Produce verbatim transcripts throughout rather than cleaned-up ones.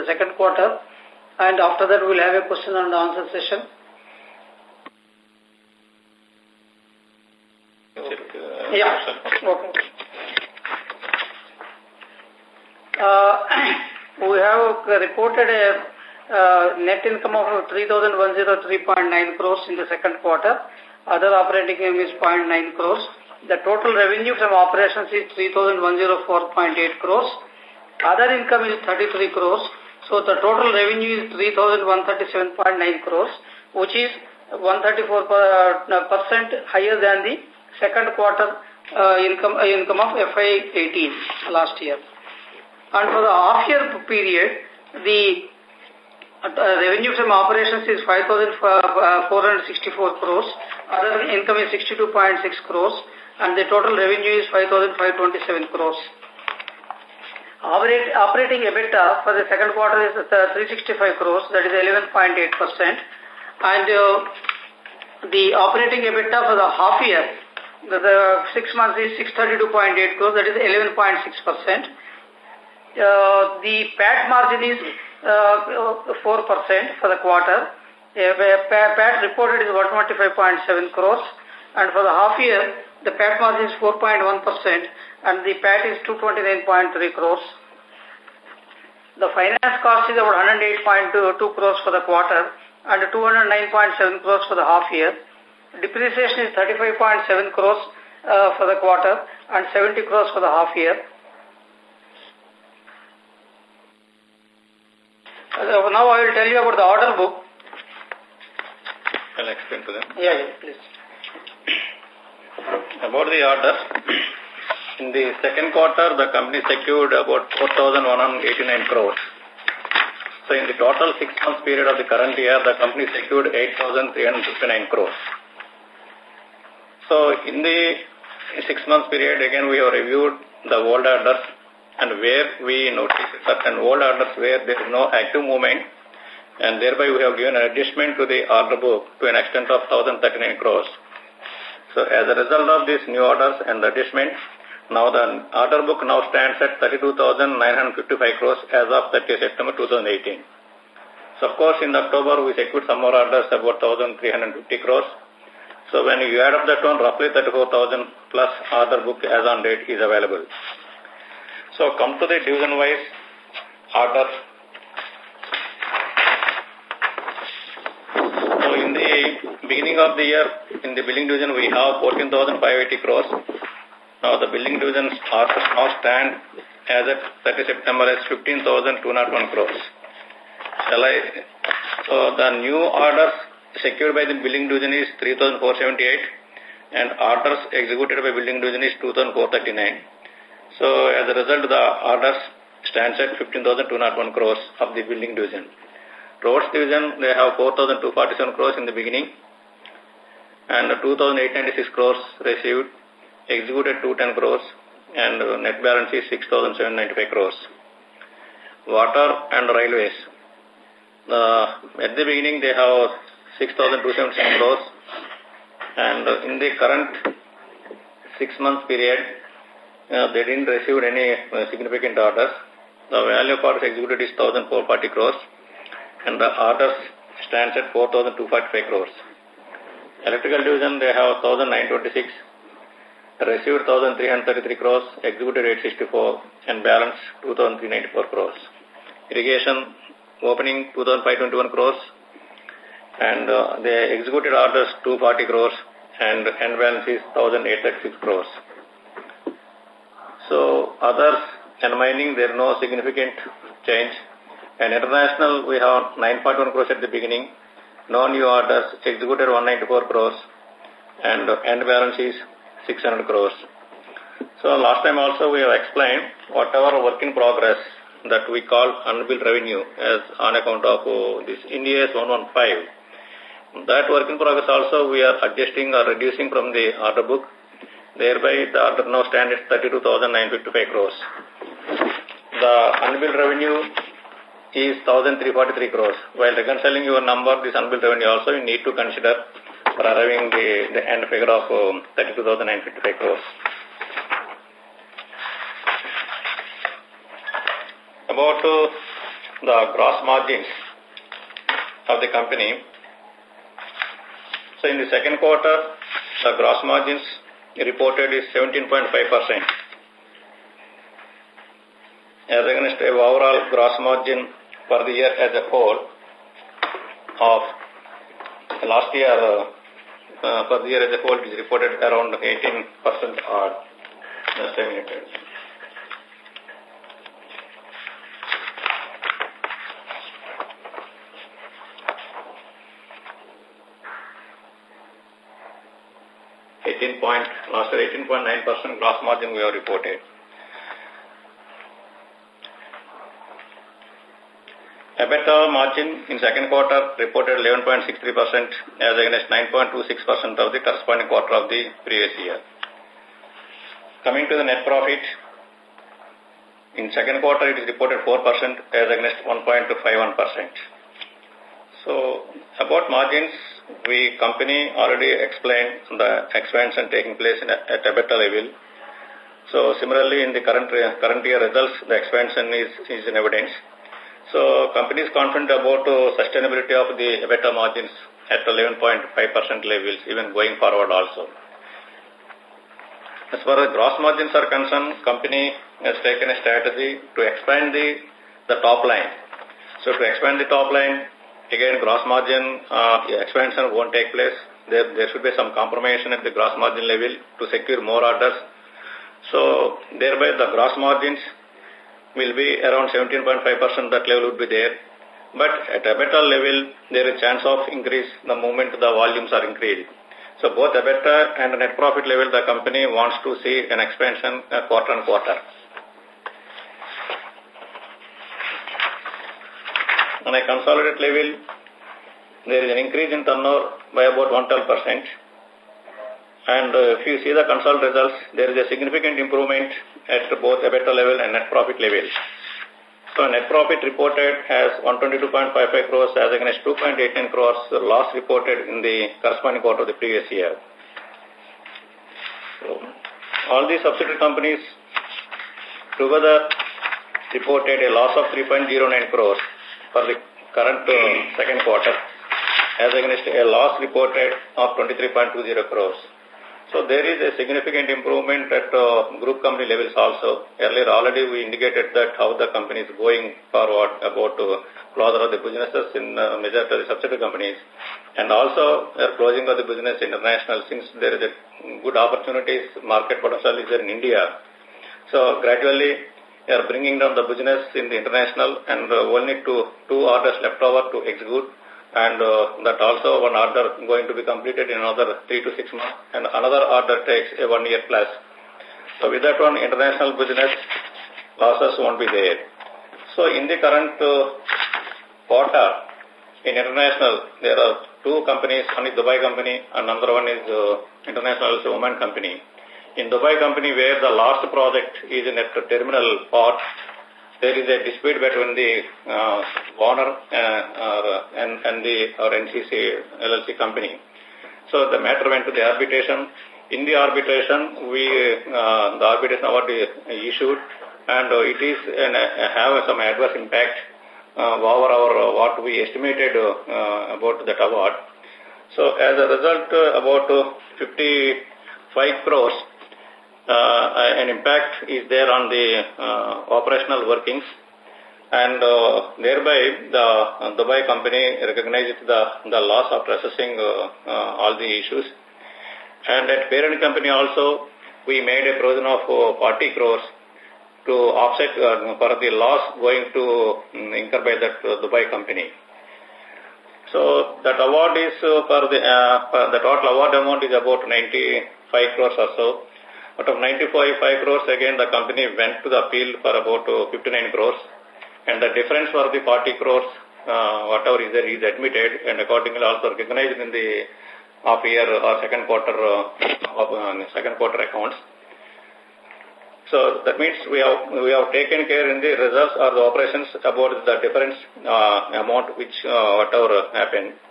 second quarter. And after that, we'll have a question and answer session. Yeah. Okay. Uh, we have reported a uh, net income of three thousand one hundred three point nine crores in the second quarter. Other operating income is zero point nine crores. The total revenue from operations is three thousand one hundred four point eight crores. Other income is thirty-three crores. So the total revenue is three thousand one hundred thirty-seven point nine crores, which is one hundred thirty-four percent higher than the second quarter uh, income uh, income of F Y eighteen last year. And for the half year period, the uh, revenue from operations is five thousand four hundred sixty-four crores, other income is sixty-two point six crores, and the total revenue is five thousand five hundred twenty-seven crores. Operate, operating EBITDA for the second quarter is three hundred sixty-five crores, that is eleven point eight percent, and uh, the operating EBITDA for the half year, the, the six months is six hundred thirty-two point eight crores, that is eleven point six percent. Uh, the P A T margin is uh, four percent for the quarter. Uh, P A T reported is one hundred twenty-five point seven crores, and for the half year, the P A T margin is four point one percent, and the P A T is two hundred twenty-nine point three crores. The finance cost is about one hundred eight point two crores for the quarter and two hundred nine point seven crores for the half year. Depreciation is thirty-five point seven crores uh, for the quarter and seventy crores for the half year. Uh, now I will tell you about the order book. Can I explain to them? Yeah, yeah, please. About the orders, in the second quarter, the company secured about four thousand one hundred eighty-nine crores. So in the total six months period of the current year, the company secured eight thousand three hundred fifty-nine crores. So in the six months period, again we have reviewed the old orders, and where we noticed certain old orders where there is no active movement, and thereby we have given an adjustment to the order book to an extent of one thousand thirty-nine crores. So as a result of these new orders and the adjustment, now the order book now stands at thirty-two thousand nine hundred fifty-five crores as of thirtieth September two thousand eighteen. So of course in October we secured some more orders about one thousand three hundred fifty crores. So when you add up that one, roughly thirty-four thousand plus order book as on date is available. So come to the division-wise orders. So in the beginning of the year, in the billing division, we have fourteen thousand five hundred eighty crores. Now the billing division's orders now stand as at thirtieth September as fifteen thousand two hundred one crores. Shall I? So the new orders secured by the billing division is three thousand four hundred seventy-eight and orders executed by billing division is two thousand four hundred thirty-nine. So as a result, the orders stands at fifteen thousand two hundred one crores of the billing division. Roads division, they have four thousand two hundred forty-seven crores in the beginning and two thousand eight hundred ninety-six crores received, executed two hundred ten crores, and net balance is six thousand seven hundred ninety-five crores. Water and railways, uh, at the beginning they have six thousand two hundred seventy-six crores, and in the current six months period, Uh, they didn't receive any uh, significant orders. The value of orders executed is one thousand four hundred forty crores and the orders stands at four thousand two hundred forty-five crores. Electrical division, they have one thousand nine hundred twenty-six, received one thousand three hundred thirty-three crores, executed eight hundred sixty-four and balance two thousand three hundred ninety-four crores. Irrigation, opening two thousand five hundred twenty-one crores and uh, they executed orders two hundred forty crores and end balance is one thousand eight hundred thirty-six crores. So others and mining, there is no significant change. And international, we have nine point one crores at the beginning, no new orders, executed one hundred ninety-four crores, and end balance is six hundred crores. So last time also we have explained whatever work in progress that we call unbilled revenue as on account of uh, this Ind AS one fifteen. That work in progress also we are adjusting or reducing from the order book. Thereby, the order now stands at thirty-two thousand nine hundred fifty-five crores. The unbilled revenue is one thousand three hundred forty-three crores. While reconciling your number, this unbilled revenue also you need to consider for arriving the, the end figure of um, thirty-two thousand nine hundred fifty-five crores. About uh, the gross margins of the company. So in the second quarter, the gross margins reported is seventeen point five percent. As against a overall gross margin for the year as a whole of last year, uh, uh, for the year as a whole, it is reported around eighteen percent odd. Just a minute. eighteen point, last year eighteen point nine percent gross margin we have reported. EBITDA margin in second quarter reported eleven point six three percent as against nine point two six percent of the corresponding quarter of the previous year. Coming to the net profit, in second quarter it is reported four percent as against one point five one percent. So about margins, we company already explained the expansion taking place in, at EBITDA level. So similarly in the current current year results, the expansion is, is in evidence. So company is confident about uh, sustainability of the EBITDA margins at eleven point five percent levels, even going forward also. As far as gross margins are concerned, company has taken a strategy to expand the, the top line. So to expand the top line, again gross margin uh, expansion won't take place. There, there should be some compromission at the gross margin level to secure more orders. So thereby the gross margins will be around seventeen point five percent, that level would be there. But at EBITDA level, there is chance of increase the moment the volumes are increased. So both EBITDA and net profit level, the company wants to see an expansion uh, quarter on quarter. On a consolidated level, there is an increase in turnover by about one hundred twelve percent. And uh, if you see the consolidated results, there is a significant improvement at both EBITDA level and net profit level. So net profit reported as one hundred twenty-two point five five crores as against two point eight nine crores loss reported in the corresponding quarter of the previous year. So all these subsidiary companies together reported a loss of three point zero nine crores for the current uh, second quarter as against a loss reported of twenty-three point two zero crores. So there is a significant improvement at uh, group company levels also. Earlier already we indicated that how the company is going forward about uh, closure of the businesses in uh, major subsidiary companies, and also uh, closing of the business international, since there is a good opportunities, market potential is there in India. So gradually we are bringing down the business in the international, and uh, only two, two orders left over to execute. And uh, that also one order going to be completed in another three to six months, and another order takes a one year plus. So with that one, international business losses won't be there. So in the current uh, quarter, in international, there are two companies, one is Dubai company and another one is uh, international Oman company. In Dubai company, where the last project is in a terminal part, there is a dispute between the uh, owner uh, uh, and, and the or N C C L L C company. So the matter went to the arbitration. In the arbitration, we uh, the arbitration award is issued, and uh, it is an, uh, have some adverse impact uh, over our uh, what we estimated uh, about that award. So as a result, uh, about uh, fifty-five crores. Uh, an impact is there on the uh, operational workings, and uh, thereby the uh, Dubai company recognizes the, the loss after assessing uh, uh, all the issues. And at parent company also, we made a provision of uh, forty crores to offset uh, for the loss going to um, incur by that uh, Dubai company. So that award is uh, for the, uh, for the total award amount is about ninety-five crores or so. Out of ninety-five crores, again, the company went to the appeal for about uh, fifty-nine crores. And the difference for the forty crores, uh, whatever is there, is admitted and accordingly also recognized in the half year or second quarter, uh, of, uh, second quarter accounts. So that means we have, we have taken care in the results or the operations about the difference uh, amount which uh, whatever happened.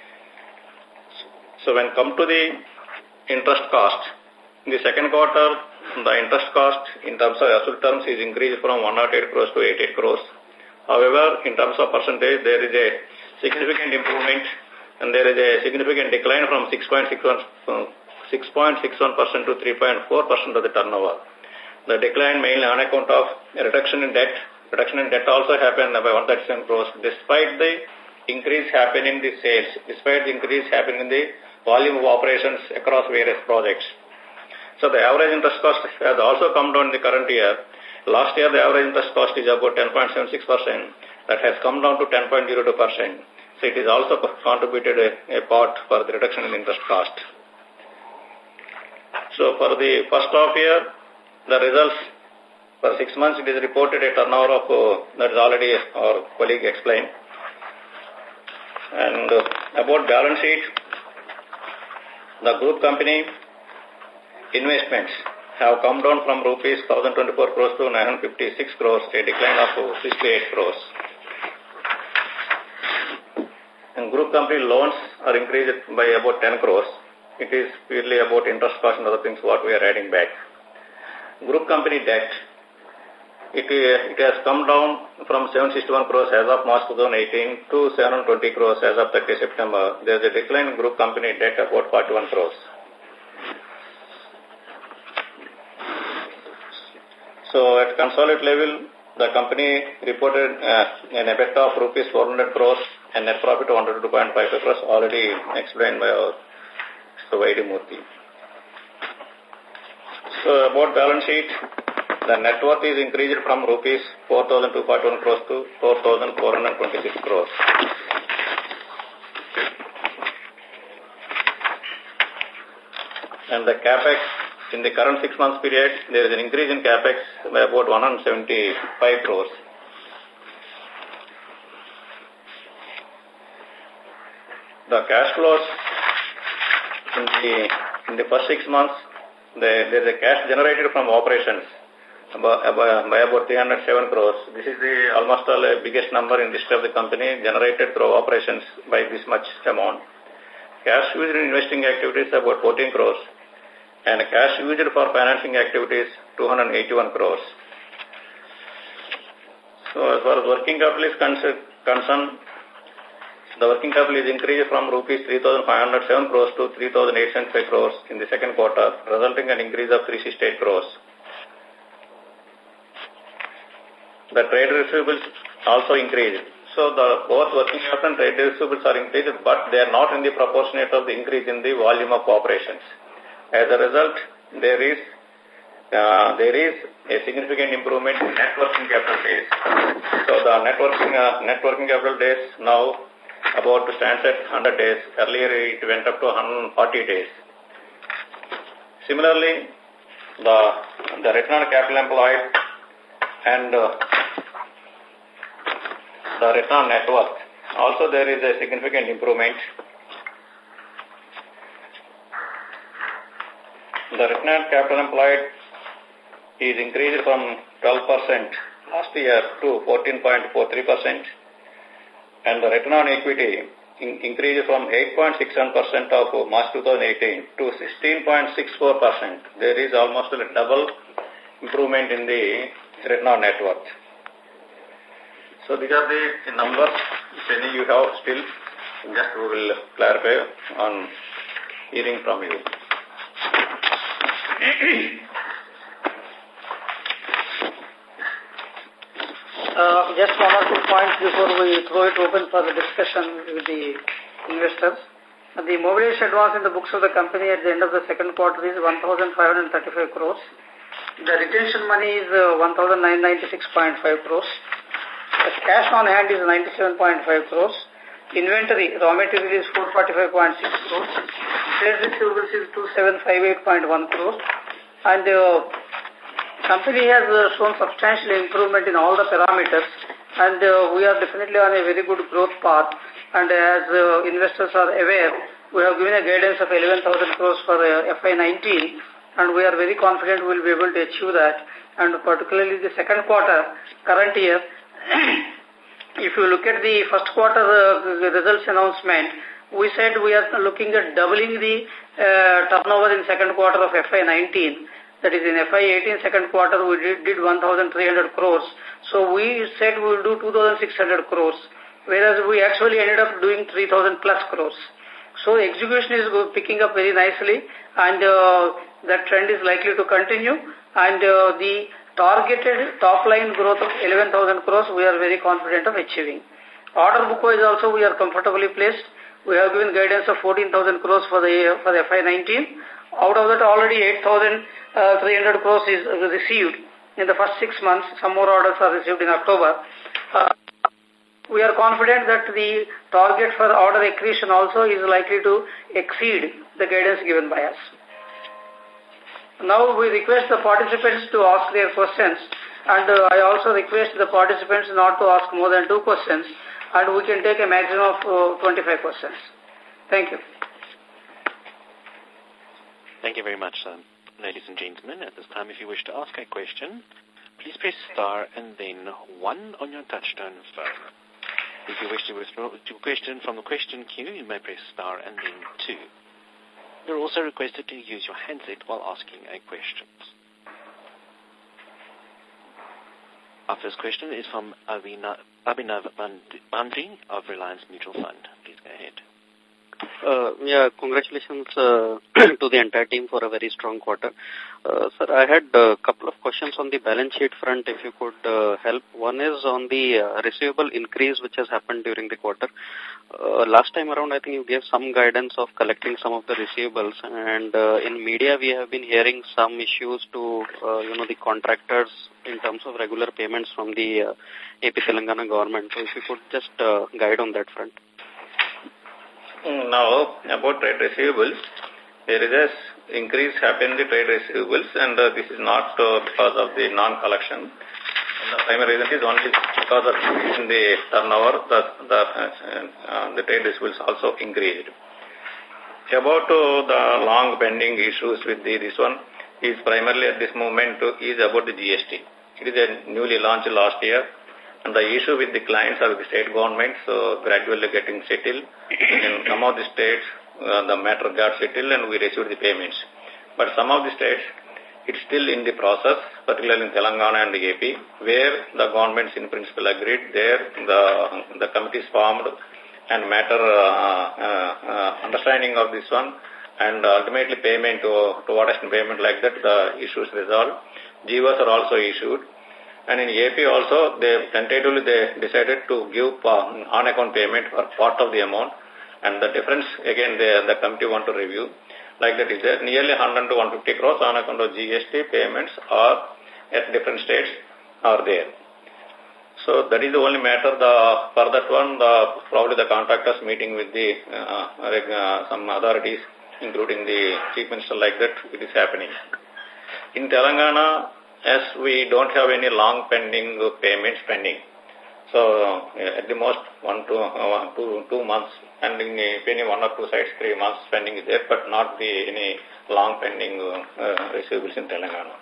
So when come to the interest cost, in the second quarter, the interest cost in terms of absolute terms is increased from one hundred eight crores to eighty-eight crores. However, in terms of percentage, there is a significant improvement and there is a significant decline from six point six one percent to three point four percent of the turnover. The decline mainly on account of a reduction in debt. Reduction in debt also happened by one hundred thirty-seven crores despite the increase happening in the sales, despite the increase happening in the volume of operations across various projects. So the average interest cost has also come down in the current year. Last year the average interest cost is about ten point seven six percent. That has come down to ten point zero two percent. So it is also contributed a, a part for the reduction in interest cost. So for the first half year, the results for six months it is reported a turnover of, uh, that is already our colleague explained. And uh, about balance sheet, the group company investments have come down from rupees one thousand twenty-four crores to nine hundred fifty-six crores, a decline of sixty-eight crores. And group company loans are increased by about ten crores. It is purely about interest cost and other things what we are adding back. Group company debt, it, it has come down from seven hundred sixty-one crores as of March twenty eighteen to seven hundred twenty crores as of thirtieth September. There is a decline in group company debt about forty-one crores. So at consolidated level, the company reported uh, an EBITDA of rupees four hundred crores and net profit of one hundred two point five crores, already explained by our Mister Vaidimurthy. So about balance sheet, the net worth is increased from rupees four thousand two hundred forty-one crores to four thousand four hundred twenty-six crores. And the capex, in the current six months period, there is an increase in capex by about one hundred seventy-five crores. The cash flows in the, in the first six months, the, there is a cash generated from operations by, by, by about three hundred seven crores. This is the almost all the biggest number in the history of the company generated through operations by this much amount. Cash used in investing activities about fourteen crores. And cash used for financing activities, two hundred eighty-one crores. So as far as working capital is concerned, the working capital is increased from rupees three thousand five hundred seven crores to three thousand eight hundred five crores in the second quarter, resulting in an increase of three hundred sixty-eight crores. The trade receivables also increased. So the both working capital and trade receivables are increased, but they are not in the proportionate of the increase in the volume of operations. As a result, there is uh, there is a significant improvement in net working capital days. So the net working, uh, net working capital days now about to stand at one hundred days. Earlier it went up to one hundred forty days. Similarly, the the return on capital employed and uh, the return on net worth, also there is a significant improvement. The return on capital employed is increased from twelve percent last year to fourteen point four three percent, and the return on equity in, increased from eight point six seven percent of March twenty eighteen to sixteen point six four percent. There is almost a double improvement in the return on net worth. So these are the numbers. If any you have still, just we will clarify on hearing from you. Uh, just one or two points before we throw it open for the discussion with the investors. Uh, the mobilization advance in the books of the company at the end of the second quarter is one thousand five hundred thirty-five crores. The retention money is uh, one thousand nine hundred ninety-six point five crores. The cash on hand is ninety-seven point five crores. Inventory, raw material is four hundred forty-five point six crores. Trade receivables is two thousand seven hundred fifty-eight point one crores. And the uh, company has uh, shown substantial improvement in all the parameters. And uh, we are definitely on a very good growth path. And as uh, investors are aware, we have given a guidance of eleven thousand crores for uh, F Y nineteen. And we are very confident we will be able to achieve that. And particularly the second quarter, current year, if you look at the first quarter uh, results announcement, we said we are looking at doubling the uh, turnover in second quarter of F Y nineteen. That is in F Y eighteen second quarter we did, did one thousand three hundred crores. So we said we will do two thousand six hundred crores, whereas we actually ended up doing three thousand plus crores. So the execution is picking up very nicely, and uh, that trend is likely to continue, and uh, the targeted top line growth of eleven thousand crores we are very confident of achieving. Order book wise also we are comfortably placed. We have given guidance of fourteen thousand crores for the for the F Y nineteen. Out of that already eight thousand three hundred crores is received in the first six months. Some more orders are received in October. Uh, we are confident that the target for order accretion also is likely to exceed the guidance given by us. Now we request the participants to ask their questions, and uh, I also request the participants not to ask more than two questions, and we can take a maximum of uh, twenty-five questions. Thank you. Thank you very much, sir. Ladies and gentlemen, at this time, if you wish to ask a question, please press star and then one on your touchtone phone. If you wish to withdraw a question from the question queue, you may press star and then two. You're also requested to use your handset while asking a question. Our first question is from Abhinav Bandi of Reliance Mutual Fund. Please go ahead. Uh, yeah, congratulations uh, to the entire team for a very strong quarter. Uh, sir, I had a couple of questions on the balance sheet front, if you could uh, help. One is on the uh, receivable increase which has happened during the quarter. Uh, last time around, I think you gave some guidance of collecting some of the receivables, and uh, in media we have been hearing some issues to, uh, you know, the contractors in terms of regular payments from the uh, A P Telangana government. So if you could just uh, guide on that front. Now, about trade receivables, there is an increase happened in the trade receivables, and uh, this is not uh, because of the non-collection. The primary reason is only because of in the turnover, the, the, uh, the trade receivables also increased. About uh, the long pending issues with the, this one is primarily at this moment uh, is about the G S T. It is a newly launched last year. And the issue with the clients or with the state governments uh, gradually getting settled. In some of the states, uh, the matter got settled and we received the payments. But some of the states, it's still in the process, particularly in Telangana and the A P, where the governments in principle agreed. There, the, the committees formed and matter uh, uh, uh, understanding of this one, and ultimately payment, to, to what extent payment like that, the issues resolved. G Vs are also issued. And in A P also, they tentatively they decided to give uh, on-account payment for part of the amount. And the difference, again, they, the committee want to review. Like that is there. Nearly one hundred to one hundred fifty crores on account of G S T payments are at different states are there. So that is the only matter. The, for that one, the, probably the contractors meeting with the uh, uh, some authorities, including the chief minister, like that, it is happening. In Telangana, as we don't have any long pending payments pending. So, uh, at the most, one to uh, two, two months pending, uh, any one or two sites, three months pending is there, but not the any long pending uh, receivables in Telangana.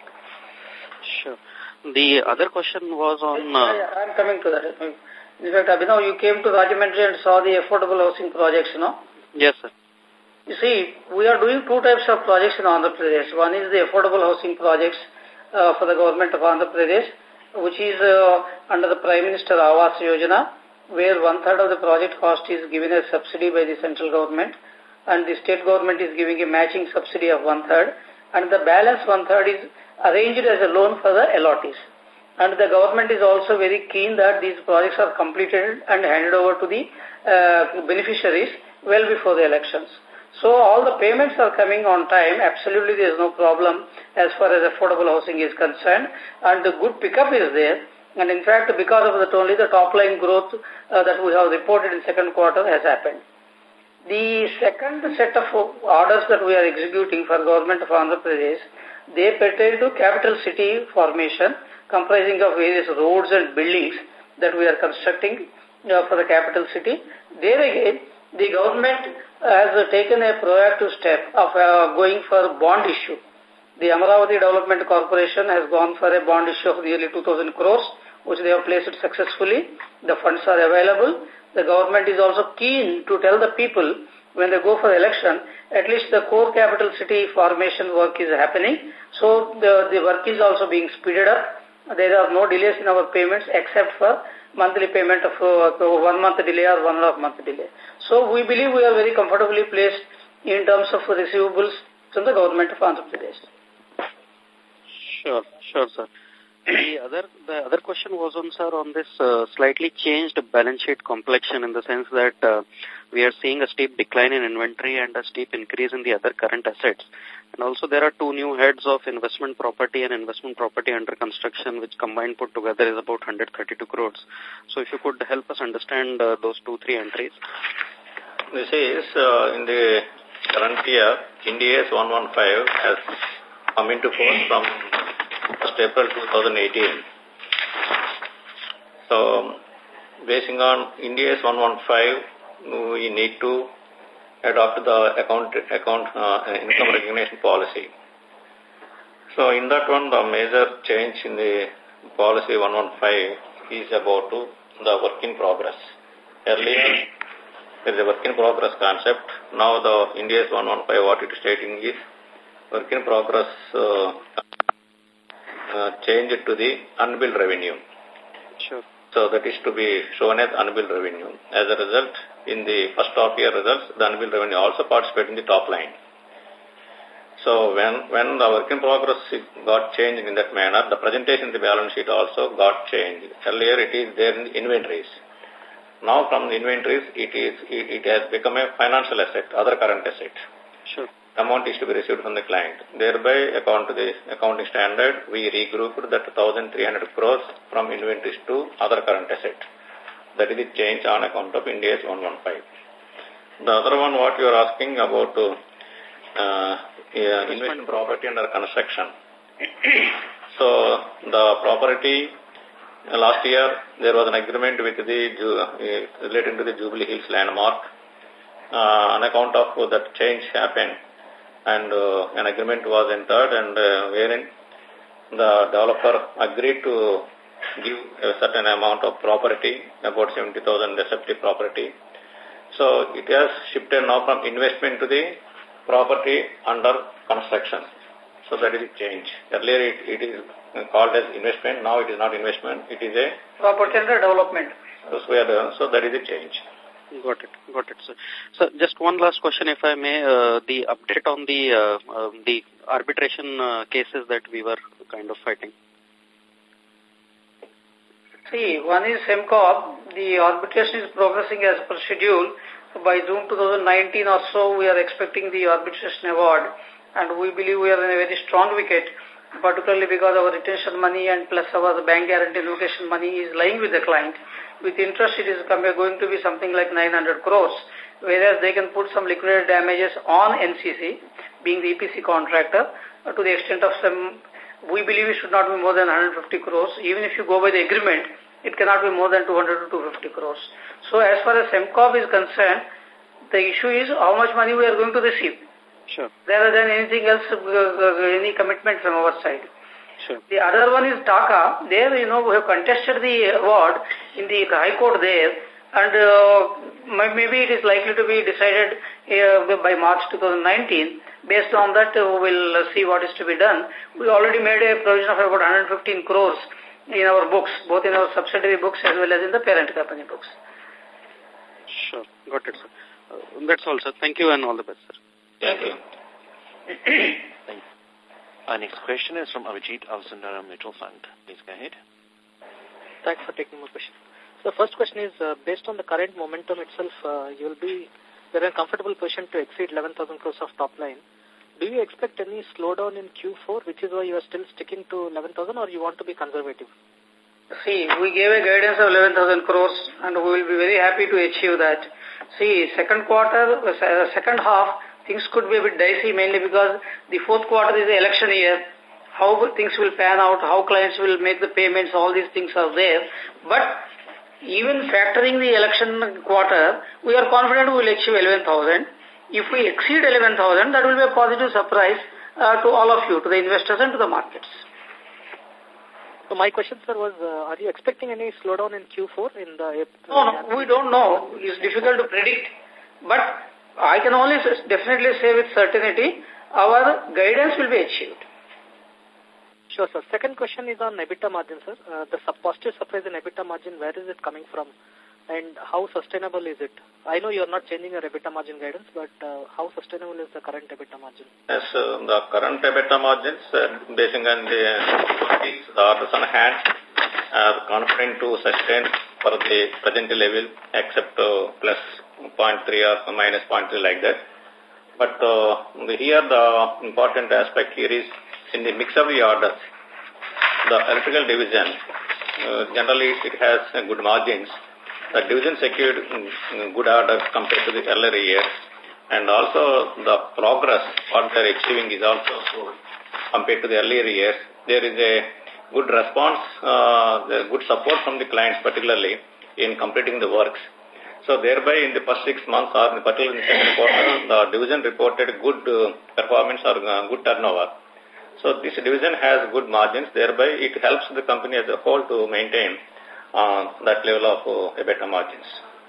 Sure. The other question was on... Uh, I am coming to that. In fact, Abhinav, you came to Rajahmundry and saw the affordable housing projects, you know? Yes, sir. You see, we are doing two types of projects in Andhra Pradesh. One is the affordable housing projects, Uh, for the government of Andhra Pradesh, which is uh, under the Prime Minister Awas Yojana, where one-third of the project cost is given as subsidy by the central government, and the state government is giving a matching subsidy of one-third, and the balance one-third is arranged as a loan for the L O Ts. And the government is also very keen that these projects are completed and handed over to the uh, beneficiaries well before the elections. So all the payments are coming on time. Absolutely there is no problem as far as affordable housing is concerned. And the good pickup is there. And in fact, because of that only the top line growth uh, that we have reported in second quarter has happened. The second set of orders that we are executing for government of Andhra Pradesh, they pertain to capital city formation comprising of various roads and buildings that we are constructing uh, for the capital city. There again, the government has taken a proactive step of uh, going for bond issue. The Amaravati Development Corporation has gone for a bond issue of nearly two thousand crores, which they have placed successfully. The funds are available. The government is also keen to tell the people when they go for election, at least the core capital city formation work is happening. So the, the work is also being speeded up. There are no delays in our payments except for monthly payment of uh, one month delay or one and a half month delay. So we believe we are very comfortably placed in terms of receivables from the government of Andhra Pradesh. Sure, sure, sir. The other, the other question was on, sir, on this uh, slightly changed balance sheet complexion in the sense that uh, we are seeing a steep decline in inventory and a steep increase in the other current assets. And also there are two new heads of investment property and investment property under construction, which combined put together is about one hundred thirty-two crores. So if you could help us understand uh, those two, three entries. This is uh, in the current year, Ind AS one fifteen has come into force from first April two thousand eighteen. So, basing on Ind AS one fifteen, we need to adopt the account, account uh, income recognition policy. So, in that one, the major change in the policy one fifteen is about to the work in progress. Earlier, there is a work in progress concept. Now, the Ind AS one fifteen, what it is stating is work in progress uh, uh, change it to the unbilled revenue. Sure. So that is to be shown as unbilled revenue. As a result, in the first half year results, the unbilled revenue also participates in the top line. So when, when the work in progress got changed in that manner, the presentation of the balance sheet also got changed. Earlier it is there in the inventories. Now from the inventories, it is it, it has become a financial asset, other current asset. Sure. Amount is to be received from the client. Thereby, according to the accounting standard, we regrouped that one thousand three hundred crores from inventories to other current asset. That is the change on account of Ind AS one fifteen. The other one, what you are asking about uh, uh, investment property under construction. So, the property, uh, last year, there was an agreement with the, uh, relating to the Jubilee Hills landmark. Uh, on account of uh, that change happened, and uh, an agreement was entered, and uh, wherein the developer agreed to give a certain amount of property, about seventy thousand receptive property. So it has shifted now from investment to the property under construction. So that is a change. Earlier it, it is called as investment, now it is not investment, it is a property under development. So, so that is a change. Got it, got it, sir. So, just one last question, if I may. Uh, the update on the uh, uh, the arbitration uh, cases that we were kind of fighting. See, one is SEMCOP. The arbitration is progressing as per schedule. By June two thousand nineteen or so, we are expecting the arbitration award, and we believe we are in a very strong wicket, particularly because our retention money and plus our bank guarantee invocation money is lying with the client. With interest, it is going to be something like nine hundred crores, whereas they can put some liquidated damages on N C C, being the E P C contractor, uh, to the extent of some, we believe it should not be more than one hundred fifty crores. Even if you go by the agreement, it cannot be more than two hundred to two hundred fifty crores. So as far as SEMCOP is concerned, the issue is how much money we are going to receive. Sure. Rather than anything else, uh, uh, any commitment from our side. Sure. The other one is TACA. There, you know, we have contested the award in the High Court there, and uh, maybe it is likely to be decided uh, by March two thousand nineteen. Based on that, uh, we will see what is to be done. We already made a provision of about one hundred fifteen crores in our books, both in our subsidiary books as well as in the parent company books. Sure. Got it, sir. Uh, that's all, sir. Thank you and all the best, sir. Thank you. Thank you. Our next question is from Abhijit of Sundaram Mutual Fund. Please go ahead. Thanks for taking my question. So the first question is, uh, based on the current momentum itself, uh, you will be in a comfortable position to exceed eleven thousand crores of top line. Do you expect any slowdown in Q four, which is why you are still sticking to eleven thousand, or you want to be conservative? See, we gave a guidance of eleven thousand crores, and we will be very happy to achieve that. See, second quarter, uh, second half, things could be a bit dicey, mainly because the fourth quarter is the election year. How things will pan out, how clients will make the payments, all these things are there. But even factoring the election quarter, we are confident we will achieve eleven thousand. If we exceed eleven thousand, that will be a positive surprise uh, to all of you, to the investors and to the markets. So my question, sir, was, uh, are you expecting any slowdown in Q four? In the No, no, we don't know. It's difficult to predict. But I can only definitely say with certainty our guidance will be achieved. Sure, sir. Second question is on EBITDA margin, sir. Uh, the sub positive surprise in EBITDA margin, where is it coming from and how sustainable is it? I know you are not changing your EBITDA margin guidance, but uh, how sustainable is the current EBITDA margin? Yes, uh, the current EBITDA margins, uh, based on the, the orders on hand, are confident to sustain for the present level, except uh, plus zero point three or minus zero point three like that. But uh, the, here the important aspect here is in the mix of the orders, the electrical division, uh, generally it has uh, good margins. The division secured um, good orders compared to the earlier years. And also the progress, what they are achieving is also good compared to the earlier years. There is a good response, uh, the good support from the clients, particularly in completing the works. So thereby, in the first six months, or in particular in the second quarter, the division reported good uh, performance or uh, good turnover. So this division has good margins. Thereby, it helps the company as a whole to maintain uh, that level of uh, EBITDA margins.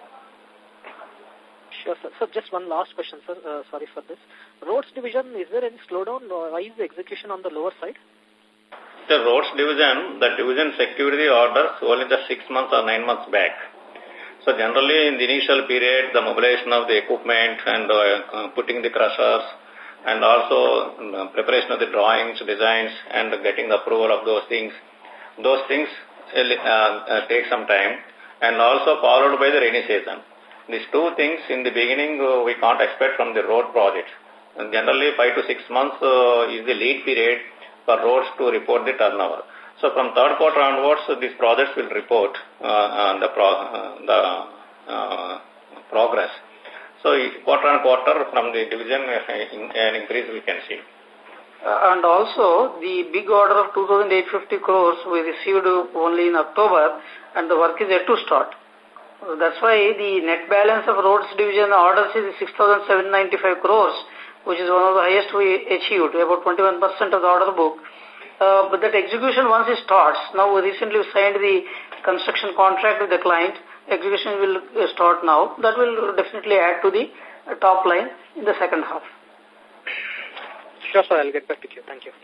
Sure, sir. So just one last question, sir. Uh, sorry for this. Roads division, is there any slowdown or why is the execution on the lower side? The roads division, the division secured the orders only the six months or nine months back. So generally in the initial period, the mobilization of the equipment and uh, putting the crushers and also uh, preparation of the drawings, designs and getting the approval of those things, those things uh, uh, take some time and also followed by the rainy season. These two things in the beginning uh, we can't expect from the road project. And generally five to six months uh, is the lead period for roads to report the turnover. So from third quarter onwards, uh, these projects will report uh, uh, the, pro uh, the uh, progress. So quarter on quarter from the division, uh, an increase we can see. Uh, and also the big order of two thousand eight hundred fifty crores we received only in October and the work is yet to start. Uh, that's why the net balance of roads division orders is six thousand seven hundred ninety-five crores, which is one of the highest we achieved, about twenty-one percent of the order book. Uh, but that execution once it starts, now we recently signed the construction contract with the client, execution will start now. That will definitely add to the uh, top line in the second half. Sure, sir. I'll get back to you. Thank you.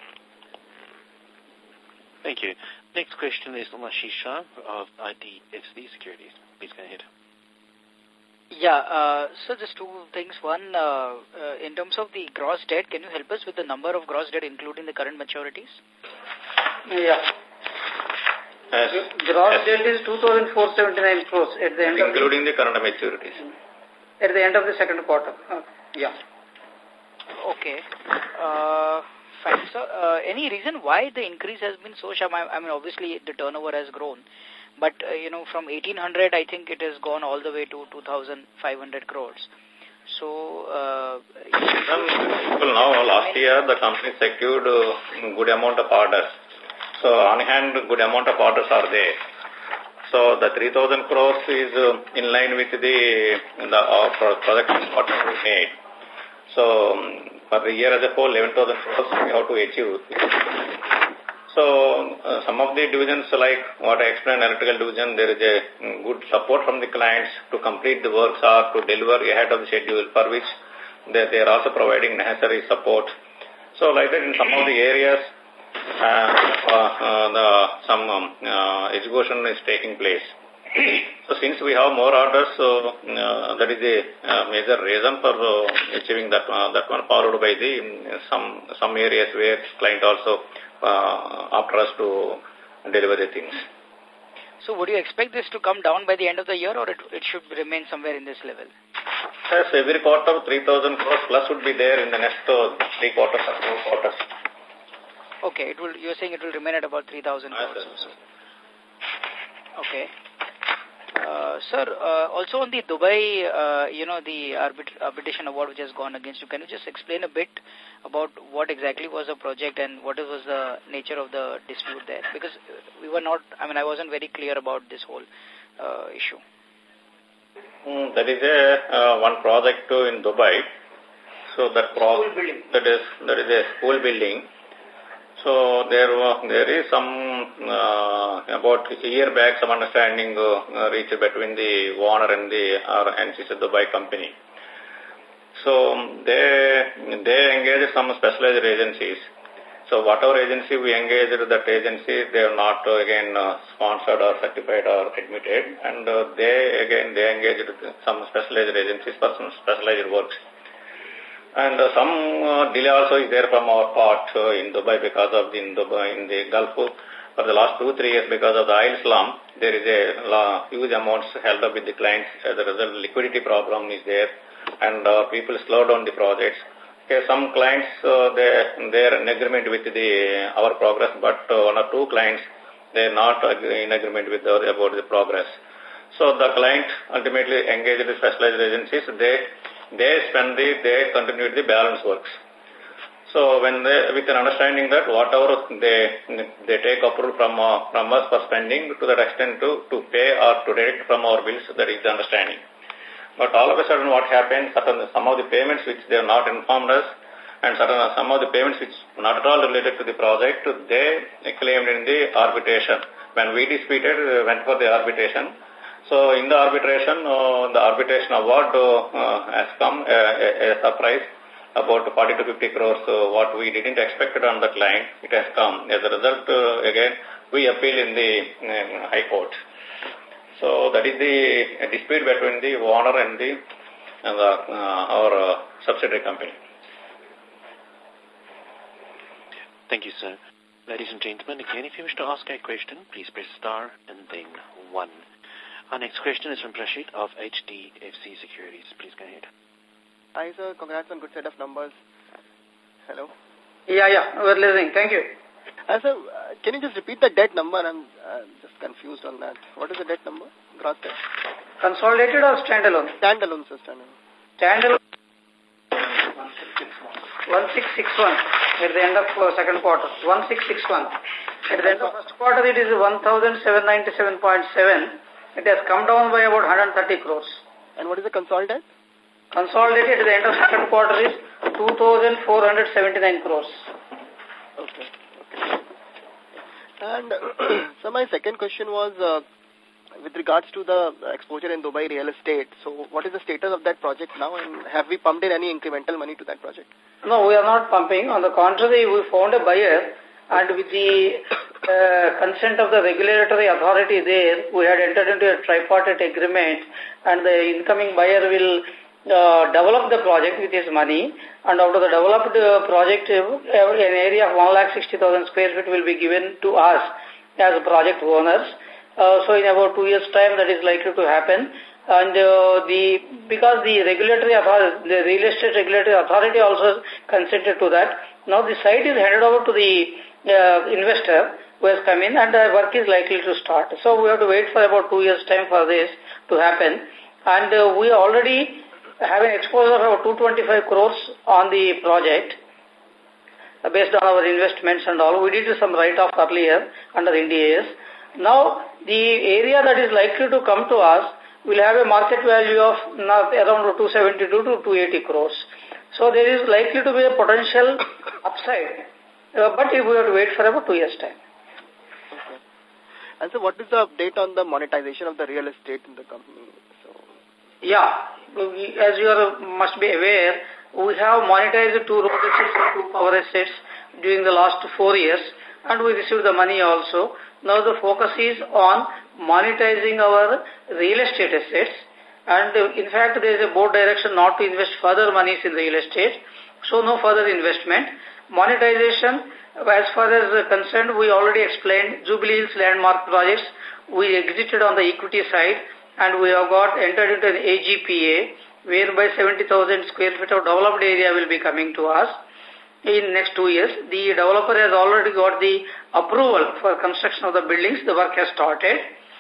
Thank you. Next question is from Ashish Shah of I T F C Securities. Please go ahead. Yeah, uh, so just two things. One, uh, uh, in terms of the gross debt, can you help us with the number of gross debt including the current maturities? Yeah. Yes. Gross yes. debt is two thousand four hundred seventy-nine crores at the end including of the, the current maturities. At the end of the second quarter. Uh, yeah. Okay. Uh, fine. So, uh, any reason why the increase has been so sharp? I mean, obviously the turnover has grown. But, uh, you know, from eighteen hundred, I think it has gone all the way to two thousand five hundred crores. So, uh, well, now, last year, the company secured a good amount of orders. So, on hand, good amount of orders are there. So, the three thousand crores is uh, in line with the, the uh, production what we made. So, um, for the year as a whole, eleven thousand crores we have to achieve. So, uh, some of the divisions like what I explained, electrical division, there is a um, good support from the clients to complete the works or to deliver ahead of the schedule, for which they, they are also providing necessary support. So, like that in some of the areas, uh, uh, uh, the, some um, uh, execution is taking place. So, since we have more orders, so uh, that is a uh, major reason for uh, achieving that uh, that one, followed by the um, some some areas where client also uh, after us to deliver the things. So, would you expect this to come down by the end of the year, or it it should remain somewhere in this level? Yes, every quarter three thousand crores plus would be there in the next uh, three quarters or four quarters. Okay, it will. You're saying it will remain at about three thousand crores. Yes, yes. Okay. Uh, sir, uh, also on the Dubai, uh, you know, the arbit arbitration award which has gone against you, can you just explain a bit about what exactly was the project and what was the nature of the dispute there? Because we were not, I mean, I wasn't very clear about this whole uh, issue. Mm, that is a uh, one project in Dubai. So that pro that is that is a school building. So there uh, there is some uh, about a year back some understanding uh, uh, reached between the owner and the uh, N C C Dubai company. So they they engaged some specialized agencies. So whatever agency we engaged, that agency, they are not uh, again uh, sponsored or certified or admitted, and uh, they again they engaged some specialized agencies for some specialized works. And uh, some uh, delay also is there from our part uh, in Dubai because of the in Dubai in the Gulf for the last two three years because of the oil slump. There is a uh, huge amounts held up with the clients. As a result, liquidity problem is there, and uh, people slow down the projects. Okay, some clients, uh, they, they're in agreement with the, our progress, but uh, one or two clients, they're not in agreement with the, about the progress. So the client ultimately engaged with specialized agencies, they, they spend the, they continue the balance works. So when they, with an understanding that whatever they, they take approval from, uh, from us for spending to that extent to, to pay or to deduct from our bills, that is the understanding. But all of a sudden what happened, certain, some of the payments which they have not informed us and certain, some of the payments which not at all related to the project, they claimed in the arbitration. When we disputed, went for the arbitration. So in the arbitration, uh, the arbitration award uh, has come uh, a, a surprise about forty to fifty crores, uh, what we didn't expect it on the client, it has come. As a result, uh, again, we appeal in the um, High Court. So that is the dispute between the owner and the, and the uh, our uh, subsidiary company. Thank you, sir. Ladies and gentlemen, again, if you wish to ask a question, please press star and then one. Our next question is from Prashit of H D F C Securities. Please go ahead. Hi, sir. Congrats on good set of numbers. Hello. Yeah, yeah. We're listening. Thank you. Uh, sir, uh, can you just repeat the debt number? I'm uh, just confused on that. What is the debt number? Gross debt? Consolidated or standalone? Standalone, sir. Standalone. Standalone. one six six one at the end of uh, second quarter. one six six one. At the end of first quarter, it is one thousand seven hundred ninety-seven point seven. It has come down by about one hundred thirty crores. And what is the consolidated? Consolidated at the end of second quarter is two thousand four hundred seventy-nine crores. Okay. And so my second question was uh, with regards to the exposure in Dubai real estate. So what is the status of that project now, and have we pumped in any incremental money to that project? No, we are not pumping. On the contrary, we found a buyer, and with the uh, consent of the regulatory authority there, we had entered into a tripartite agreement, and the incoming buyer will Uh, develop the project with his money, and out of the developed uh, project, uh, an area of one lakh sixty thousand square feet will be given to us as project owners. Uh, so in about two years' time, that is likely to happen. And uh, the because the regulatory authority, the real estate regulatory authority also consented to that. Now the site is handed over to the uh, investor who has come in, and the work is likely to start. So we have to wait for about two years' time for this to happen. And uh, we already have an exposure of two hundred twenty-five crores on the project uh, based on our investments and all. We did some write-off earlier under Ind A S. Now, the area that is likely to come to us will have a market value of around two hundred seventy-two to two hundred eighty crores. So, there is likely to be a potential upside, uh, but we have to wait for about two years' time. Okay. And so, what is the update on the monetization of the real estate in the company? So, yeah. As you are, must be aware, we have monetized two road assets and two power assets during the last four years, and we received the money also. Now the focus is on monetizing our real estate assets, and in fact there is a board direction not to invest further monies in real estate, so no further investment. Monetization, as far as concerned, we already explained Jubilee Hills landmark projects. We exited on the equity side, and we have got entered into an A G P A, whereby seventy thousand square feet of developed area will be coming to us in next two years. The developer has already got the approval for construction of the buildings. The work has started.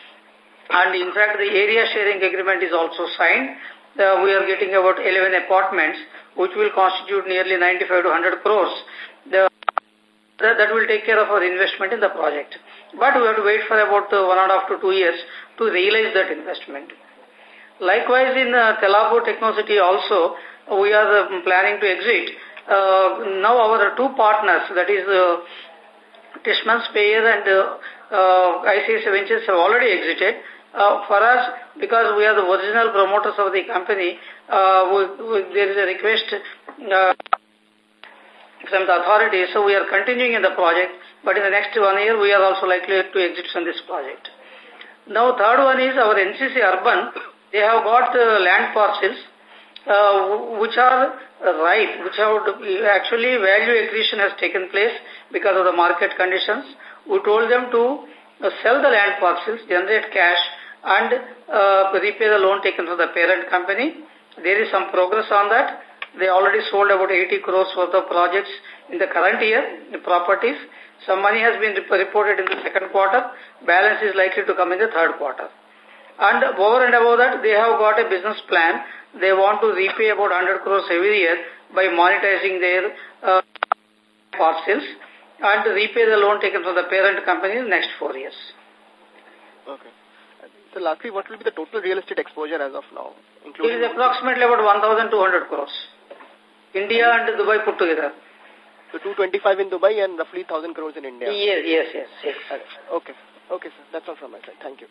And in fact, the area sharing agreement is also signed. Uh, we are getting about eleven apartments, which will constitute nearly ninety-five to one hundred crores. The, that, that will take care of our investment in the project. But we have to wait for about uh, one and a half to two years to realize that investment. Likewise, in uh, Telagore Technocity also, we are uh, planning to exit. Uh, now our two partners, that is uh, Tishman Speyer and uh, uh, I C S Ventures, have already exited. Uh, for us, because we are the original promoters of the company, uh, we, we, there is a request uh, from the authorities, so we are continuing in the project, but in the next one year we are also likely to exit from this project. Now, third one is our N C C Urban. They have got uh, land parcels, uh, which are right, which have actually value accretion has taken place because of the market conditions. We told them to uh, sell the land parcels, generate cash, and uh, repay the loan taken from the parent company. There is some progress on that. They already sold about eighty crores worth of projects in the current year, the properties. Some money has been reported in the second quarter. Balance is likely to come in the third quarter. And over and above that, they have got a business plan. They want to repay about one hundred crores every year by monetizing their uh, parcels and repay the loan taken from the parent company in the next four years. Okay. So lastly, what will be the total real estate exposure as of now? Including it is approximately about one thousand two hundred crores. India and Dubai put together. So two twenty-five in Dubai and roughly one thousand crores in India? Yes, yes, yes. yes. Okay. Okay, sir. That's all from my side. Thank you.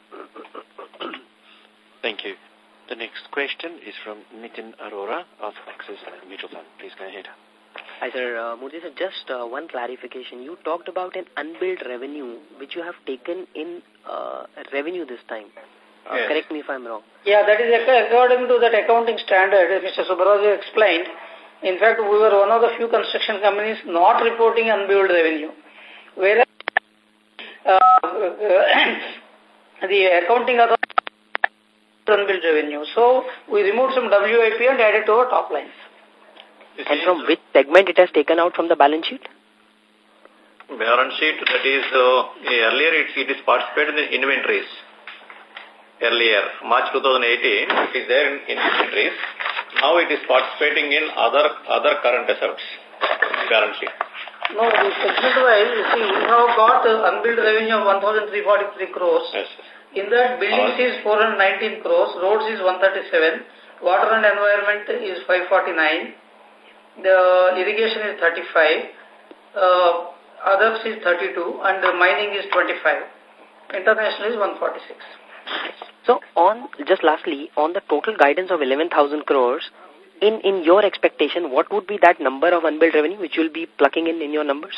Thank you. The next question is from Nitin Arora of Axis Mutual Fund. Please go ahead. Hi, sir. Uh, Murthy, sir, just uh, one clarification. You talked about an unbilled revenue which you have taken in uh, revenue this time. Uh, yes. Correct me if I'm wrong. Yeah, that is according to that accounting standard, as Mister Subbaraju explained. In fact, we were one of the few construction companies not reporting unbilled revenue. Whereas uh, the accounting authority unbilled revenue. So, we removed some W I P and added to our top lines. And from which segment it has taken out from the balance sheet? Balance sheet, that is, uh, earlier it, it is participated in inventories. Earlier, March two thousand eighteen, it is there in, in inventories. Now it is participating in other other current assets, balance sheet. No, the segment-wise, you see, we have got uh, unbilled revenue of one thousand three hundred forty-three crores. Yes. In that, buildings is four hundred nineteen crores, roads is one hundred thirty-seven, water and environment is five hundred forty-nine, the irrigation is thirty-five, uh, others is thirty-two, and the mining is twenty-five. International is one hundred forty-six. So, on just lastly, on the total guidance of eleven thousand crores, in, in your expectation, what would be that number of unbilled revenue which you will be plucking in in your numbers?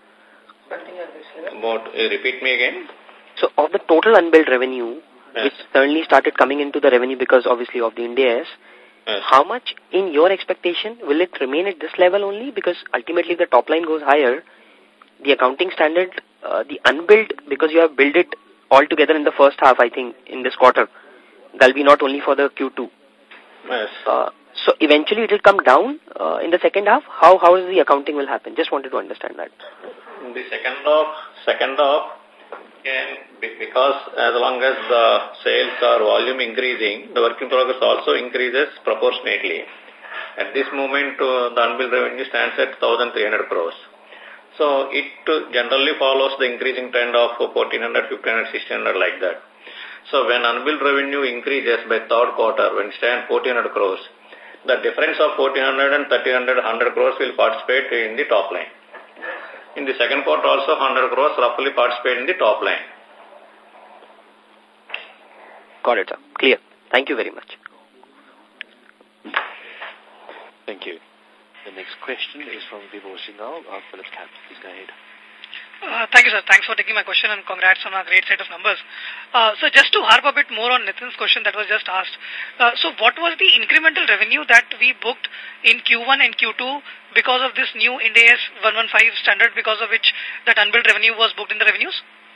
About, uh, repeat me again. So, of the total unbilled revenue, yes. which suddenly started coming into the revenue because obviously of the Ind A S, yes. how much in your expectation will it remain at this level only? Because ultimately if the top line goes higher, the accounting standard, uh, the unbilled, because you have billed it all together in the first half, I think, in this quarter, that will be not only for the Q two. Yes. Uh, so eventually it will come down uh, in the second half. How how is the accounting will happen? Just wanted to understand that. In the second half, second half, can, because as long as the sales or volume increasing, the work in progress also increases proportionately. At this moment, uh, the unbilled revenue stands at one thousand three hundred crores. So it uh, generally follows the increasing trend of fourteen hundred, fifteen hundred, sixteen hundred like that. So when unbilled revenue increases by third quarter, when it stands fourteen hundred crores, the difference of fourteen hundred and thirteen hundred, one hundred crores will participate in the top line. In the second quarter also, one hundred crores roughly participate in the top line. Got it, sir. Clear. Thank you very much. Thank you. The next question is from Vibhor Singhal of Philips Capital. Please go ahead. Uh, thank you, sir. Thanks for taking my question and congrats on a great set of numbers. Uh, so just to harp a bit more on Nitin's question that was just asked. Uh, so what was the incremental revenue that we booked in Q one and Q two because of this new Ind A S one fifteen standard, because of which that unbilled revenue was booked in the revenues?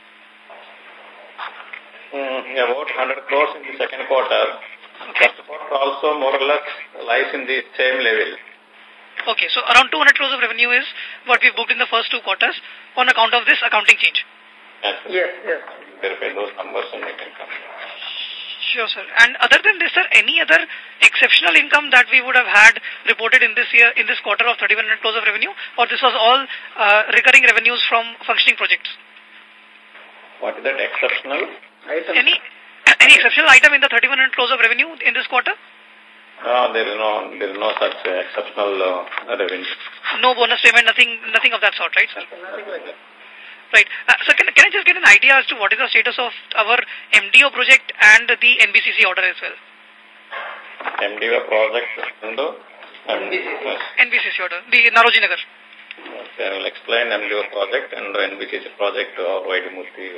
Mm, about one hundred crores in the second quarter. Okay. First quarter also more or less lies in the same level. Okay, so around two hundred crores of revenue is what we booked in the first two quarters on account of this accounting change. Yes, yes. yes. Verify those numbers and they can come. Sure, sir. And other than this, sir, any other exceptional income that we would have had reported in this year, in this quarter of thirty-one hundred crores of revenue, or this was all uh, recurring revenues from functioning projects? What is that exceptional item? Any any exceptional item in the thirty-one hundred crores of revenue in this quarter? No, there is no, there is no such uh, exceptional uh, revenue. No bonus payment, nothing, nothing of that sort, right, sir? Nothing like that. Right. Uh, so can, can I just get an idea as to what is the status of our M D O project and the N B C C order as well? M D O project and the N B C C. N B C C order, the Naroji Nagar. Okay, I will explain M D O project and the N B C C project or Vaidimurthy.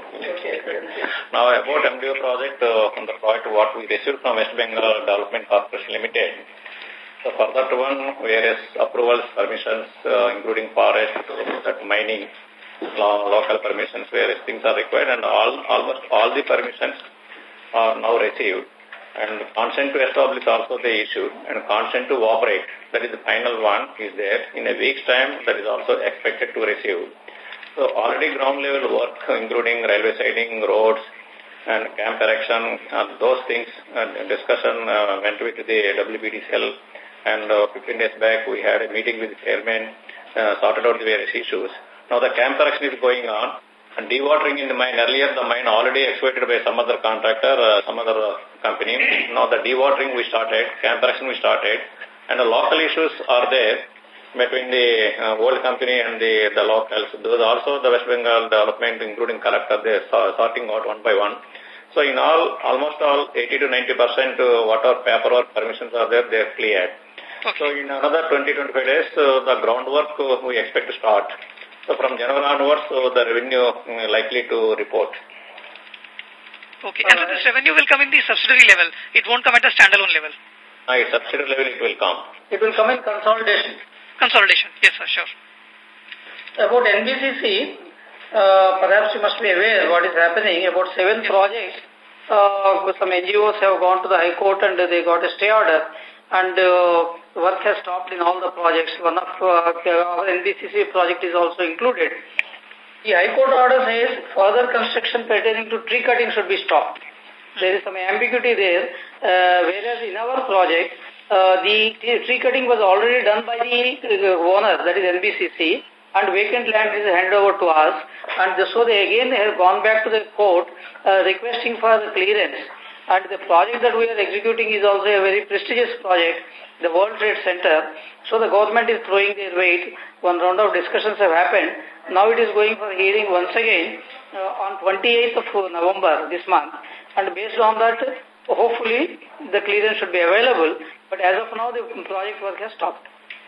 Now about M D O project, uh, on the project what we received from West Bengal Development Corporation Limited. So for that one, various approvals, permissions, uh, including forest, that mining, lo local permissions, various things are required, and all almost all the permissions are now received. And consent to establish also they issued, and consent to operate, that is the final one, is there. In a week's time, that is also expected to receive. So already ground level work, including railway siding, roads, and camp erection, and those things, and discussion uh, went with the W B D cell. And uh, fifteen days back, we had a meeting with the chairman, uh, sorted out the various issues. Now the camp erection is going on, and dewatering in the mine. Earlier, the mine already exploited by some other contractor, uh, some other uh, company. Now the dewatering we started, camp erection we started, and the local issues are there between the uh, old company and the, the locals. Those also the West Bengal development, including collector, they are sorting out one by one. So in all, almost all eighty to ninety percent uh, whatever paperwork permissions are there, they are cleared. Okay. So in another twenty to twenty-five days, uh, the groundwork uh, we expect to start. So from January onwards, so the revenue uh, likely to report. Okay. And so this revenue will come in the subsidiary level. It won't come at the standalone level. Uh, at subsidiary level, it will come. It will come in consolidation. Consolidation. Yes, sir. Sure. About N B C C, uh, perhaps you must be aware what is happening. About seven yes. projects, uh, some N G Os have gone to the High Court and they got a stay order. And uh, work has stopped in all the projects. One of uh, our N B C C project is also included. The High Court order says further construction pertaining to tree cutting should be stopped. There is some ambiguity there, uh, whereas in our project, uh, the tree cutting was already done by the owner, that is N B C C, and vacant land is handed over to us. And so they again have gone back to the court uh, requesting for the clearance. And the project that we are executing is also a very prestigious project, the World Trade Center. So the government is throwing their weight. One round of discussions have happened. Now it is going for hearing once again uh, on twenty-eighth of November this month. And based on that, hopefully the clearance should be available. But as of now, the project work has stopped.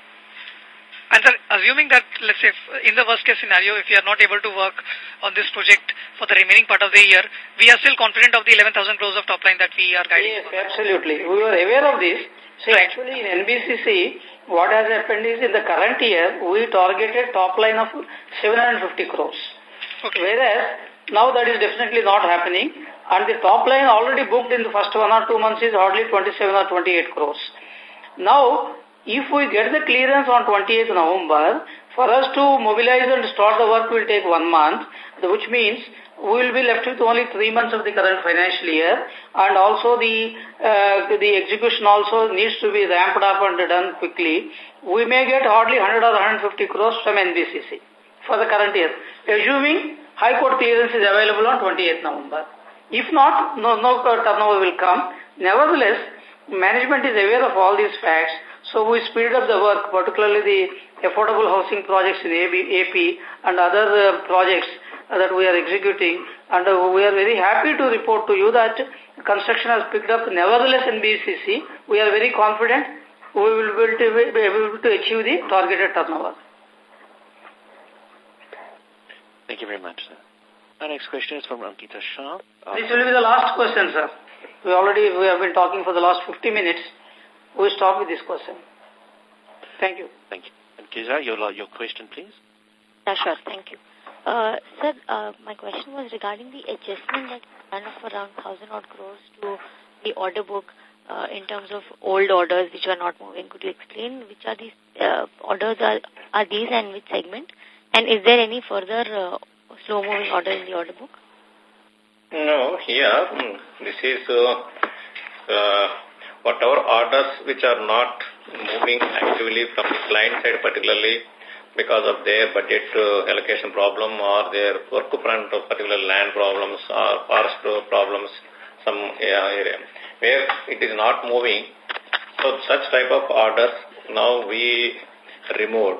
And sir, assuming that, let's say, in the worst case scenario, if you are not able to work on this project for the remaining part of the year, we are still confident of the eleven thousand crores of top line that we are guiding. Yes, absolutely. We were aware of this. So right. Actually in N B C C, what has happened is in the current year, we targeted top line of seven hundred fifty crores. Okay. Whereas now that is definitely not happening, and the top line already booked in the first one or two months is hardly twenty-seven or twenty-eight crores. Now, if we get the clearance on twenty-eighth November, for us to mobilize and start the work will take one month, which means we will be left with only three months of the current financial year, and also the uh, the execution also needs to be ramped up and done quickly. We may get hardly one hundred or one hundred fifty crores from N B C C for the current year, assuming High Court clearance is available on twenty-eighth November. If not, no, no turnover will come. Nevertheless, management is aware of all these facts. So we speeded up the work, particularly the affordable housing projects in A P and other uh, projects uh, that we are executing. And uh, we are very happy to report to you that construction has picked up. Nevertheless, in B C C, we are very confident we will be able to achieve the targeted turnover. Thank you very much, sir. Our next question is from Ankita Shah. This will be the last question, sir. We already we have been talking for the last fifty minutes. We start with this question. Thank you. Thank you. And Kizar, your, your question, please. Yeah, sure. Thank you. Uh, sir, uh, my question was regarding the adjustment that done of around one thousand odd crores to the order book uh, in terms of old orders which are not moving. Could you explain which are these uh, orders are, are these and which segment? And is there any further uh, slow-moving order in the order book? No, here, this is uh, uh, whatever orders which are not moving actively from the client side, particularly because of their budget uh, allocation problem or their work front of particular land problems or forest problems, some uh, area where it is not moving. So such type of orders now we removed.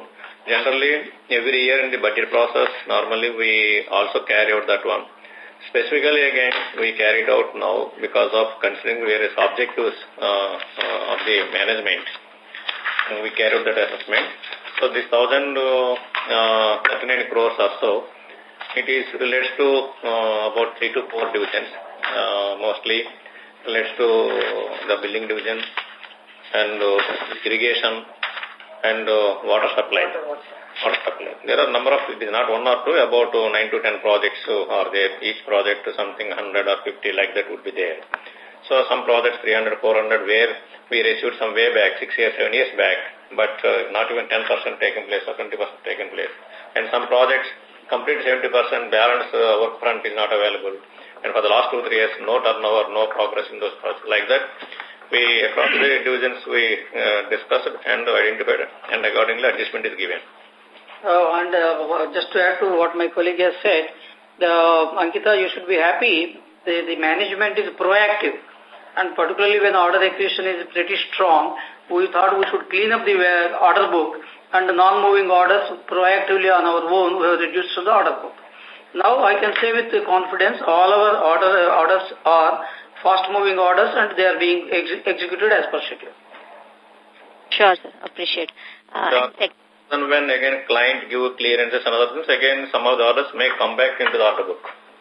Generally, every year in the budget process, normally we also carry out that one. Specifically, again, we carried out now because of considering various objectives uh, uh, of the management. And we carried out that assessment. So this one thousand thirty-nine crores or so, it is relates to uh, about three to four divisions. Uh, mostly relates to the building division and uh, irrigation and uh, water supply. Water supply. There are a number of, it is not one or two, about uh, nine to ten projects uh, are there. Each project something one hundred or fifty like that would be there. So some projects three hundred, four hundred where we received some way back, six years, seven years back, but uh, not even ten percent taken place or twenty percent taken place. And some projects, complete seventy percent balance uh, work front is not available. And for the last two, three years, no turnover, no progress in those projects. Like that, we, across the divisions, we uh, discussed and identified, and accordingly adjustment is given. Uh, and uh, just to add to what my colleague has said, the, Ankita, you should be happy. The, the management is proactive. And particularly when order acquisition is pretty strong, we thought we should clean up the order book and the non-moving orders proactively on our own. We have reduced the order book. Now I can say with confidence all our order, orders are fast-moving orders and they are being ex executed as per schedule. Sure, sir. Appreciate. Uh, and, and when again client give clearances and other things, again some of the orders may come back into the order book.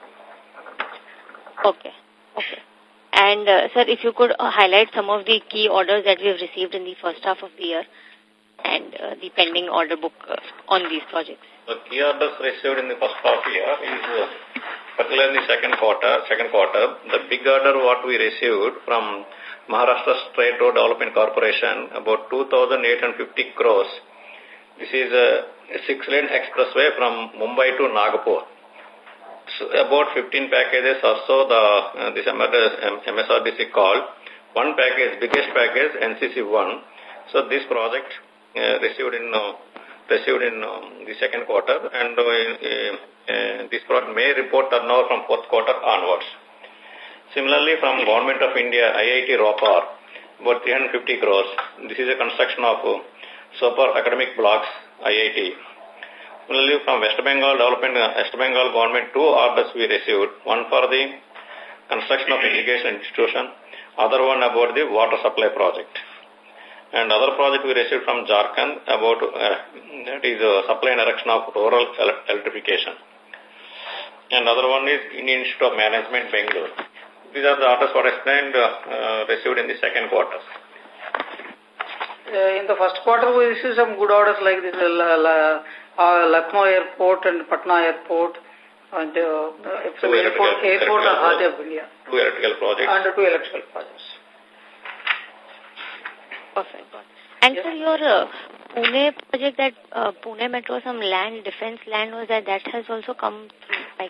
Okay. Okay. And, uh, sir, if you could uh, highlight some of the key orders that we have received in the first half of the year and uh, the pending order book uh, on these projects. The key orders received in the first half year is, uh, particularly in the second quarter, second quarter, the big order what we received from Maharashtra State Road Development Corporation, about two thousand eight hundred fifty crores. This is a six-lane expressway from Mumbai to Nagpur. So about fifteen packages or so the uh, this M S R D C called. One package, biggest package, N C C one. So this project uh, received in uh, received in um, the second quarter, and uh, uh, this project may report turnover from fourth quarter onwards. Similarly, from Government of India, I I T Ropar, about three hundred fifty crores. This is a construction of uh, super academic blocks, I I T. Similarly, from West Bengal Development, uh, West Bengal Government, two orders we received. One for the construction of irrigation institution, other one about the water supply project. And other project we received from Jharkhand about uh, that is uh, supply and erection of rural electrification. And other one is Indian Institute of Management, Bangalore. These are the orders what I explained uh, uh, received in the second quarter. Uh, in the first quarter, we received some good orders like this uh, uh, Lucknow Airport and Patna Airport and uh, two airport, airport and Heart of India. Two electrical projects. And two electrical projects. Perfect. And yes. sir, your uh, Pune project, that uh, Pune Metro, some land, defense land was that, that has also come through, like,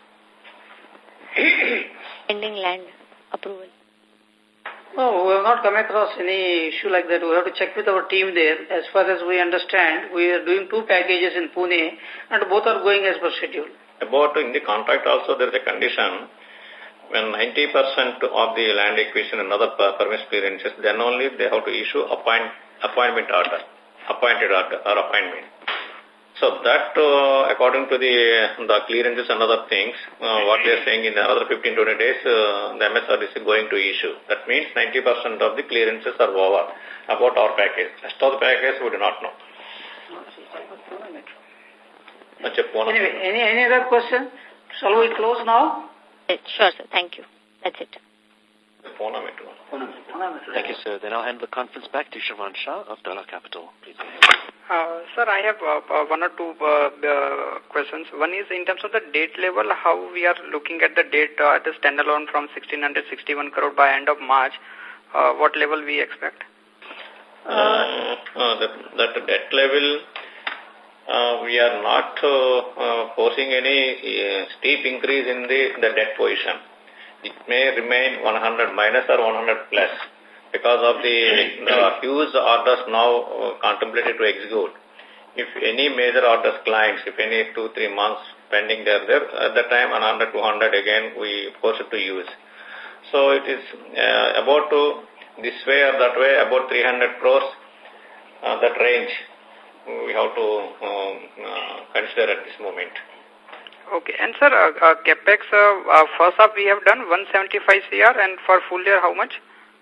pending land approval. No, we have not come across any issue like that. We have to check with our team there. As far as we understand, we are doing two packages in Pune and both are going as per schedule. About in the contract also there is a condition when ninety percent of the land acquisition and other permit clearances, then only they have to issue appoint, appointment order, appointed order or appointment. So that, uh, according to the the clearances and other things, uh, what they are saying in another fifteen to twenty days, uh, the M S R D C is going to issue. That means ninety percent of the clearances are over about our package. Rest of the package we do not know. Anyway, any, any other question? Shall we close now? Sure, sir. Thank you. That's it. Thank you, sir. Then I'll hand the conference back to Shravan Shah of Dala Capital. Please go ahead. Uh, sir, I have uh, one or two uh, uh, questions. One is in terms of the debt level, how we are looking at the debt uh, at the standalone from sixteen sixty-one crore by end of March. Uh, what level we expect? Uh, uh, the, that debt level, uh, we are not uh, uh, forcing any uh, steep increase in the, the debt position. It may remain one hundred minus or one hundred plus because of the uh, huge orders now uh, contemplated to execute. If any major orders clients, if any two, three months pending there, there at that time one hundred, two hundred again we force it to use. So it is uh, about to this way or that way about three hundred crores, uh, that range we have to um, uh, consider at this moment. Okay. And sir, uh, uh, capex, uh, uh, first half we have done one seventy-five crore, and for full year how much?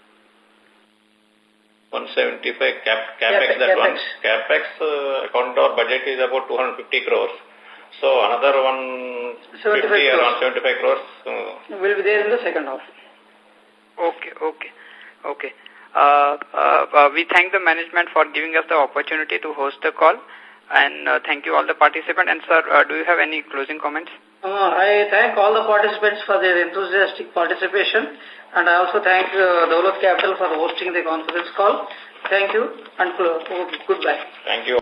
one seventy-five cap, capex, that capex. one. Capex uh, account our budget is about two hundred fifty crores. So another one fifty around seventy-five crores uh, will be there in the second half. Okay, okay, okay. Uh, uh, uh, we thank the management for giving us the opportunity to host the call, and uh, thank you all the participants. And sir, uh, do you have any closing comments? Uh, I thank all the participants for their enthusiastic participation, and I also thank uh, Daulat Capital for hosting the conference call. Thank you, and uh, goodbye. Thank you.